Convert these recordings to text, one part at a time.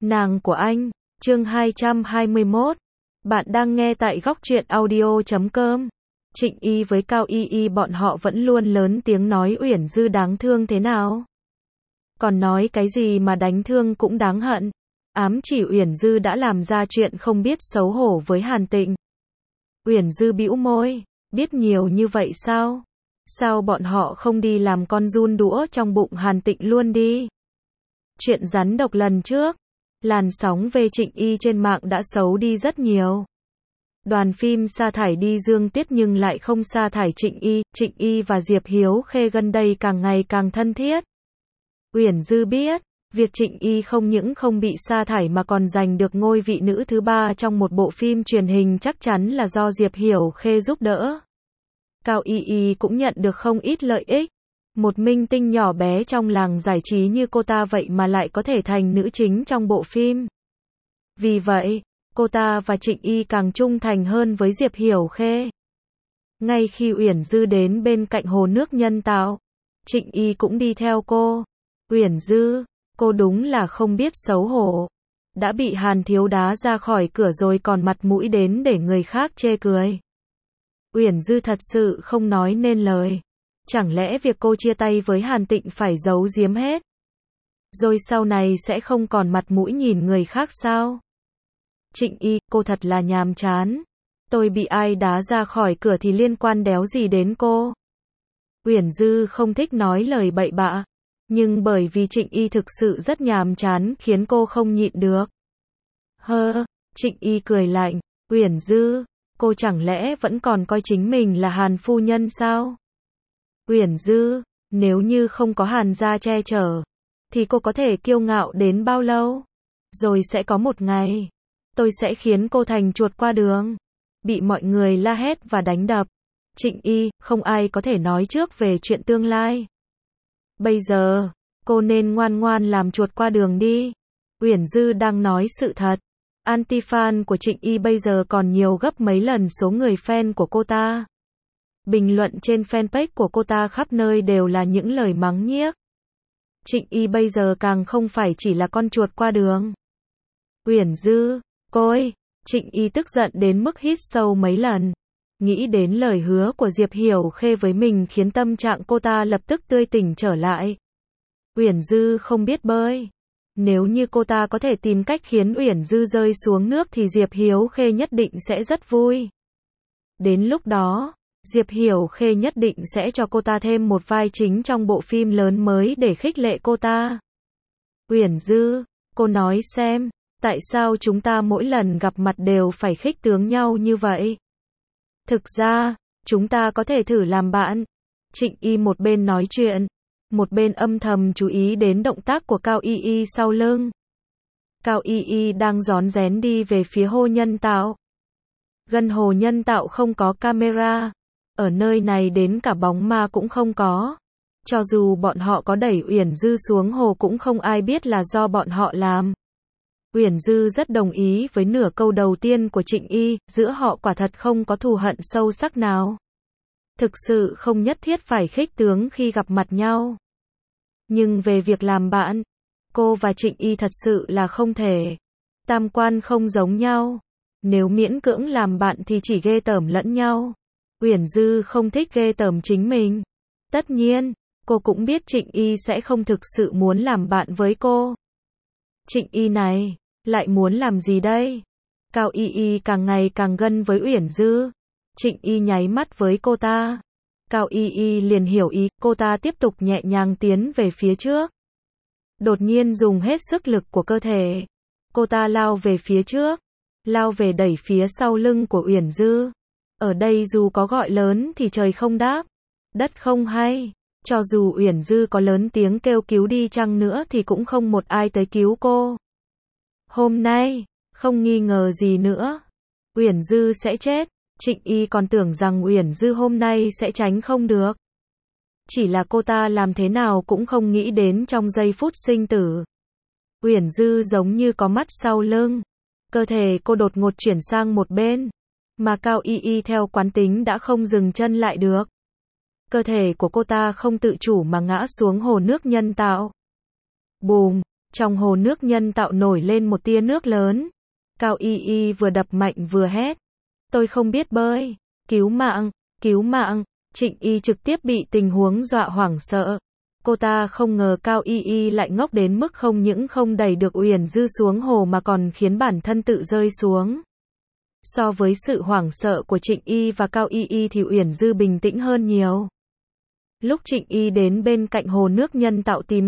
Nàng của anh, chương 221. Bạn đang nghe tại góc truyện audio.com. Trịnh Y với Cao Y bọn họ vẫn luôn lớn tiếng nói Uyển Dư đáng thương thế nào. Còn nói cái gì mà đánh thương cũng đáng hận. Ám chỉ Uyển Dư đã làm ra chuyện không biết xấu hổ với Hàn Tịnh. Uyển Dư bĩu môi, biết nhiều như vậy sao? Sao bọn họ không đi làm con giun đũa trong bụng Hàn Tịnh luôn đi? Chuyện rắn độc lần trước, làn sóng về Trịnh Y trên mạng đã xấu đi rất nhiều. Đoàn phim sa thải đi Dương Tiết nhưng lại không sa thải Trịnh Y và Diệp Hiếu Khê gần đây càng ngày càng thân thiết. Uyển Dư biết, việc Trịnh Y không những không bị sa thải mà còn giành được ngôi vị nữ thứ 3 trong một bộ phim truyền hình chắc chắn là do Diệp Hiếu Khê giúp đỡ. Cao Y cũng nhận được không ít lợi ích. Một minh tinh nhỏ bé trong làng giải trí như cô ta vậy mà lại có thể thành nữ chính trong bộ phim. Vì vậy, cô ta và Trịnh Y càng trung thành hơn với Diệp Hiếu Khê. Ngay khi Uyển Dư đến bên cạnh hồ nước nhân tạo, Trịnh Y cũng đi theo cô. Uyển Dư, cô đúng là không biết xấu hổ. Đã bị Hàn Thiếu đá ra khỏi cửa rồi còn mặt mũi đến để người khác chê cười. Uyển Dư thật sự không nói nên lời. Chẳng lẽ việc cô chia tay với Hàn Tịnh phải giấu giếm hết? Rồi sau này sẽ không còn mặt mũi nhìn người khác sao? Trịnh Y, cô thật là nhàm chán. Tôi bị ai đá ra khỏi cửa thì liên quan đéo gì đến cô. Uyển Dư không thích nói lời bậy bạ. Nhưng bởi vì Trịnh Y thực sự rất nhàm chán khiến cô không nhịn được. Trịnh Y cười lạnh. Uyển Dư, cô chẳng lẽ vẫn còn coi chính mình là Hàn phu nhân sao? Uyển Dư, nếu như không có Hàn gia che chở, thì cô có thể kiêu ngạo đến bao lâu? Rồi sẽ có một ngày, tôi sẽ khiến cô thành chuột qua đường, bị mọi người la hét và đánh đập. Trịnh Y, không ai có thể nói trước về chuyện tương lai. Bây giờ, cô nên ngoan ngoan làm chuột qua đường đi. Uyển Dư đang nói sự thật. Anti-fan của Trịnh Y bây giờ còn nhiều gấp mấy lần số người fan của cô ta. Bình luận trên fanpage của cô ta khắp nơi đều là những lời mắng nhiếc. Trịnh Y bây giờ càng không phải chỉ là con chuột qua đường. Uyển Dư, cô ơi! Trịnh Y tức giận đến mức hít sâu mấy lần. Nghĩ đến lời hứa của Diệp Hiếu Khê với mình khiến tâm trạng cô ta lập tức tươi tỉnh trở lại. Uyển Dư không biết bơi. Nếu như cô ta có thể tìm cách khiến Uyển Dư rơi xuống nước thì Diệp Hiếu Khê nhất định sẽ rất vui. Đến lúc đó, Diệp Hiếu Khê nhất định sẽ cho cô ta thêm một vai chính trong bộ phim lớn mới để khích lệ cô ta. Uyển Dư, cô nói xem, tại sao chúng ta mỗi lần gặp mặt đều phải khích tướng nhau như vậy? Thực ra, chúng ta có thể thử làm bạn. Trịnh Y một bên nói chuyện, một bên âm thầm chú ý đến động tác của Cao Y sau lưng. Cao Y đang rón rén đi về phía hồ nhân tạo. Gần hồ nhân tạo không có camera. Ở nơi này đến cả bóng ma cũng không có. Cho dù bọn họ có đẩy Uyển Dư xuống hồ cũng không ai biết là do bọn họ làm. Uyển Dư rất đồng ý với nửa câu đầu tiên của Trịnh Y, giữa họ quả thật không có thù hận sâu sắc nào. Thực sự không nhất thiết phải khích tướng khi gặp mặt nhau. Nhưng về việc làm bạn, cô và Trịnh Y thật sự là không thể. Tam quan không giống nhau. Nếu miễn cưỡng làm bạn thì chỉ ghê tởm lẫn nhau. Uyển Dư không thích ghê tởm chính mình. Tất nhiên, cô cũng biết Trịnh Y sẽ không thực sự muốn làm bạn với cô. Trịnh Y này, lại muốn làm gì đây? Cao Y càng ngày càng gân với Uyển Dư. Trịnh Y nháy mắt với cô ta. Cao Y liền hiểu ý, cô ta tiếp tục nhẹ nhàng tiến về phía trước. Đột nhiên dùng hết sức lực của cơ thể. Cô ta lao về phía trước, lao về đẩy phía sau lưng của Uyển Dư. Ở đây dù có gọi lớn thì trời không đáp, đất không hay. Cho dù Uyển Dư có lớn tiếng kêu cứu đi chăng nữa thì cũng không một ai tới cứu cô. Hôm nay, không nghi ngờ gì nữa, Uyển Dư sẽ chết. Trịnh Y còn tưởng rằng Uyển Dư hôm nay sẽ tránh không được. Chỉ là cô ta làm thế nào cũng không nghĩ đến trong giây phút sinh tử. Uyển Dư giống như có mắt sau lưng. Cơ thể cô đột ngột chuyển sang một bên. Mà Cao Y theo quán tính đã không dừng chân lại được. Cơ thể của cô ta không tự chủ mà ngã xuống hồ nước nhân tạo. Bùm! Trong hồ nước nhân tạo nổi lên một tia nước lớn. Cao Y Y vừa đập mạnh vừa hét. Tôi không biết bơi. Cứu mạng, cứu mạng. Trịnh Y trực tiếp bị tình huống dọa hoảng sợ. Cô ta không ngờ Cao Y Y lại ngốc đến mức không những không đẩy được Uyển Dư xuống hồ mà còn khiến bản thân tự rơi xuống. So với sự hoảng sợ của Trịnh Y và Cao Y Y thì Uyển Dư bình tĩnh hơn nhiều. Lúc Trịnh Y đến bên cạnh hồ nước nhân tạo tìm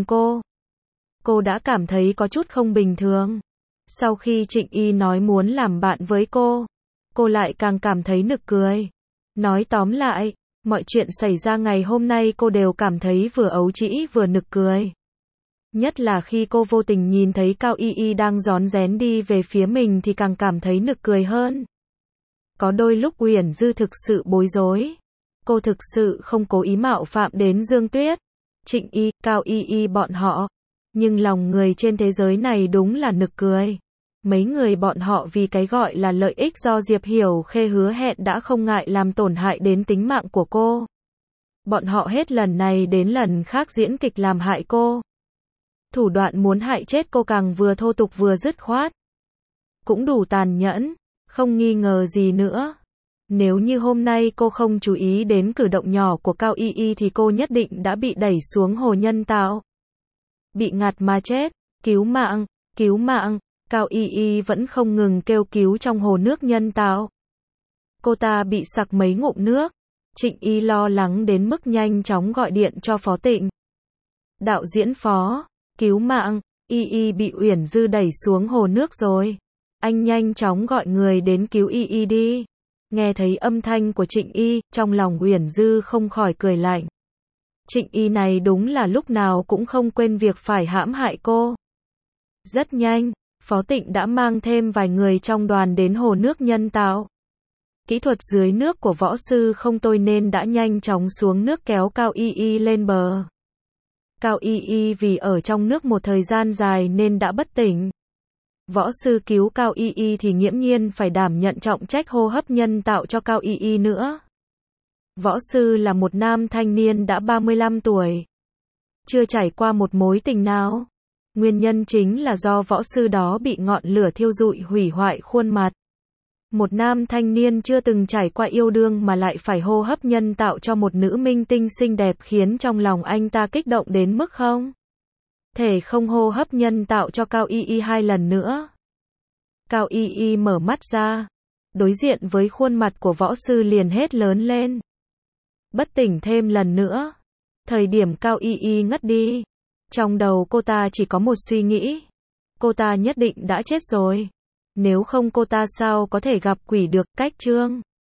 cô đã cảm thấy có chút không bình thường. Sau khi Trịnh Y nói muốn làm bạn với cô lại càng cảm thấy nực cười. Nói tóm lại, mọi chuyện xảy ra ngày hôm nay cô đều cảm thấy vừa ấu trĩ vừa nực cười. Nhất là khi cô vô tình nhìn thấy Cao Y Y đang rón rén đi về phía mình thì càng cảm thấy nực cười hơn. Có đôi lúc Uyển Dư thực sự bối rối. Cô thực sự không cố ý mạo phạm đến Dương Tuyết, Trịnh Y, Cao Y Y bọn họ. Nhưng lòng người trên thế giới này đúng là nực cười. Mấy người bọn họ vì cái gọi là lợi ích do Diệp Hiểu Khê hứa hẹn đã không ngại làm tổn hại đến tính mạng của cô. Bọn họ hết lần này đến lần khác diễn kịch làm hại cô. Thủ đoạn muốn hại chết cô càng vừa thô tục vừa dứt khoát. Cũng đủ tàn nhẫn, không nghi ngờ gì nữa. Nếu như hôm nay cô không chú ý đến cử động nhỏ của Cao Y Y thì cô nhất định đã bị đẩy xuống hồ nhân tạo. Bị ngạt mà chết, cứu mạng, cứu mạng. Cao Y Y vẫn không ngừng kêu cứu trong hồ nước nhân tạo. Cô ta bị sặc mấy ngụm nước. Trịnh Y lo lắng đến mức nhanh chóng gọi điện cho Phó Tịnh. Đạo diễn Phó, cứu mạng, Y Y bị Uyển Dư đẩy xuống hồ nước rồi. Anh nhanh chóng gọi người đến cứu Y Y đi. Nghe thấy âm thanh của Trịnh Y, trong lòng Uyển Dư không khỏi cười lạnh. Trịnh Y này đúng là lúc nào cũng không quên việc phải hãm hại cô. Rất nhanh, Phó Tịnh đã mang thêm vài người trong đoàn đến hồ nước nhân tạo. Kỹ thuật dưới nước của võ sư không tồi nên đã nhanh chóng xuống nước kéo Cao Y Y lên bờ. Cao Y Y vì ở trong nước một thời gian dài nên đã bất tỉnh. Võ sư cứu Cao Y Y thì nghiễm nhiên phải đảm nhận trọng trách hô hấp nhân tạo cho Cao Y Y nữa. Võ sư là một nam thanh niên đã 35 tuổi. Chưa trải qua một mối tình nào. Nguyên nhân chính là do võ sư đó bị ngọn lửa thiêu rụi hủy hoại khuôn mặt. Một nam thanh niên chưa từng trải qua yêu đương mà lại phải hô hấp nhân tạo cho một nữ minh tinh xinh đẹp khiến trong lòng anh ta kích động đến mức không thể không hô hấp nhân tạo cho Cao Y Y 2 lần nữa. Cao Y Y mở mắt ra, đối diện với khuôn mặt của võ sư liền hét lớn lên. Bất tỉnh thêm lần nữa. Thời điểm Cao Y Y ngất đi, trong đầu cô ta chỉ có một suy nghĩ. Cô ta nhất định đã chết rồi. Nếu không cô ta sao có thể gặp quỷ được. Cách chương